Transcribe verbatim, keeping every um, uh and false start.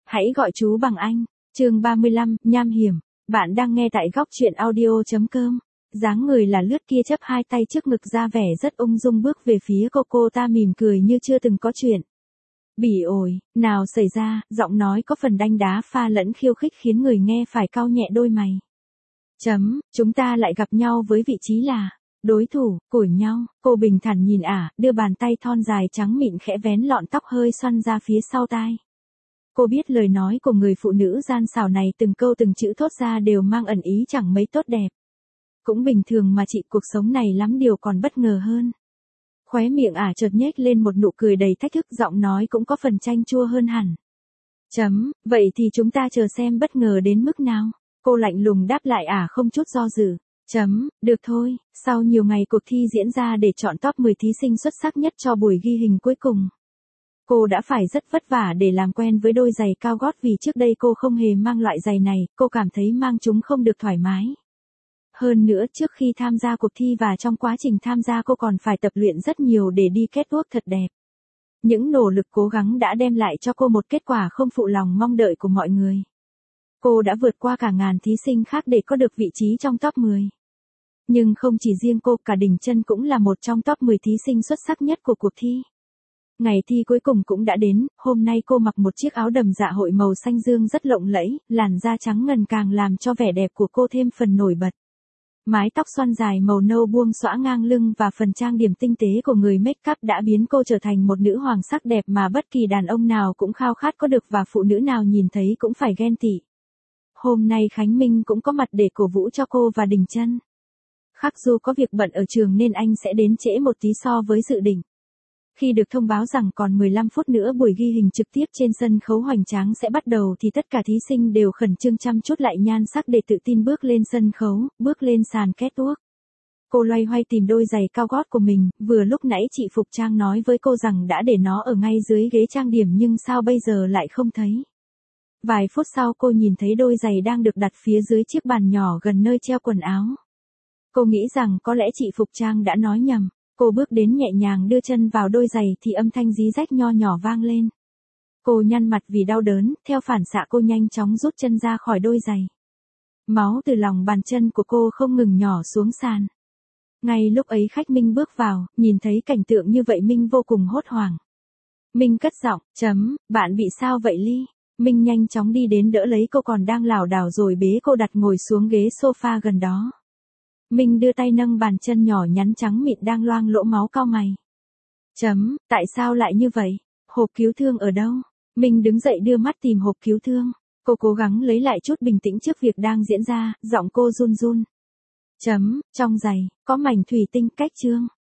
Hãy gọi chú bằng anh. Chương ba mươi lăm, nham hiểm. Bạn đang nghe tại góc truyện audio chấm com. Dáng người là lướt kia chấp hai tay trước ngực ra vẻ rất ung dung bước về phía cô, cô ta mỉm cười như chưa từng có chuyện. Bỉ ổi, nào xảy ra, giọng nói có phần đanh đá pha lẫn khiêu khích khiến người nghe phải cau nhẹ đôi mày. Chấm, chúng ta lại gặp nhau với vị trí là đối thủ, của nhau. Cô bình thản nhìn ả, đưa bàn tay thon dài trắng mịn khẽ vén lọn tóc hơi xoăn ra phía sau tai. Cô biết lời nói của người phụ nữ gian xảo này từng câu từng chữ thốt ra đều mang ẩn ý chẳng mấy tốt đẹp. Cũng bình thường mà chị, cuộc sống này lắm điều còn bất ngờ hơn. Khóe miệng ả chợt nhếch lên một nụ cười đầy thách thức, giọng nói cũng có phần chanh chua hơn hẳn. Chấm, vậy thì chúng ta chờ xem bất ngờ đến mức nào. Cô lạnh lùng đáp lại ả không chút do dự. Chấm, được thôi, sau nhiều ngày cuộc thi diễn ra để chọn top mười thí sinh xuất sắc nhất cho buổi ghi hình cuối cùng. Cô đã phải rất vất vả để làm quen với đôi giày cao gót vì trước đây cô không hề mang loại giày này, cô cảm thấy mang chúng không được thoải mái. Hơn nữa trước khi tham gia cuộc thi và trong quá trình tham gia cô còn phải tập luyện rất nhiều để đi catwalk thật đẹp. Những nỗ lực cố gắng đã đem lại cho cô một kết quả không phụ lòng mong đợi của mọi người. Cô đã vượt qua cả ngàn thí sinh khác để có được vị trí trong top mười. Nhưng không chỉ riêng cô, cả Đình Chân cũng là một trong top mười thí sinh xuất sắc nhất của cuộc thi. Ngày thi cuối cùng cũng đã đến, hôm nay cô mặc một chiếc áo đầm dạ hội màu xanh dương rất lộng lẫy, làn da trắng ngần càng làm cho vẻ đẹp của cô thêm phần nổi bật. Mái tóc xoăn dài màu nâu buông xõa ngang lưng và phần trang điểm tinh tế của người make up đã biến cô trở thành một nữ hoàng sắc đẹp mà bất kỳ đàn ông nào cũng khao khát có được và phụ nữ nào nhìn thấy cũng phải ghen tị. Hôm nay Khánh Minh cũng có mặt để cổ vũ cho cô và Đình Chân. Khắc Du có việc bận ở trường nên anh sẽ đến trễ một tí so với dự định. Khi được thông báo rằng còn mười lăm phút nữa buổi ghi hình trực tiếp trên sân khấu hoành tráng sẽ bắt đầu thì tất cả thí sinh đều khẩn trương chăm chút lại nhan sắc để tự tin bước lên sân khấu, bước lên sàn catwalk. Cô loay hoay tìm đôi giày cao gót của mình, vừa lúc nãy chị Phục Trang nói với cô rằng đã để nó ở ngay dưới ghế trang điểm nhưng sao bây giờ lại không thấy. Vài phút sau cô nhìn thấy đôi giày đang được đặt phía dưới chiếc bàn nhỏ gần nơi treo quần áo. Cô nghĩ rằng có lẽ chị Phục Trang đã nói nhầm. Cô bước đến nhẹ nhàng đưa chân vào đôi giày thì âm thanh rí rách nho nhỏ vang lên. Cô nhăn mặt vì đau đớn, theo phản xạ cô nhanh chóng rút chân ra khỏi đôi giày. Máu từ lòng bàn chân của cô không ngừng nhỏ xuống sàn. Ngay lúc ấy khách Minh bước vào, nhìn thấy cảnh tượng như vậy Minh vô cùng hốt hoảng. Minh cất giọng, chấm, bạn bị sao vậy Ly? Minh nhanh chóng đi đến đỡ lấy cô còn đang lảo đảo rồi bế cô đặt ngồi xuống ghế sofa gần đó. Minh đưa tay nâng bàn chân nhỏ nhắn trắng mịn đang loang lỗ máu cau mày. Chấm, tại sao lại như vậy? Hộp cứu thương ở đâu? Minh đứng dậy đưa mắt tìm hộp cứu thương. Cô cố gắng lấy lại chút bình tĩnh trước việc đang diễn ra, giọng cô run run. Chấm, trong giày, có mảnh thủy tinh cách trương.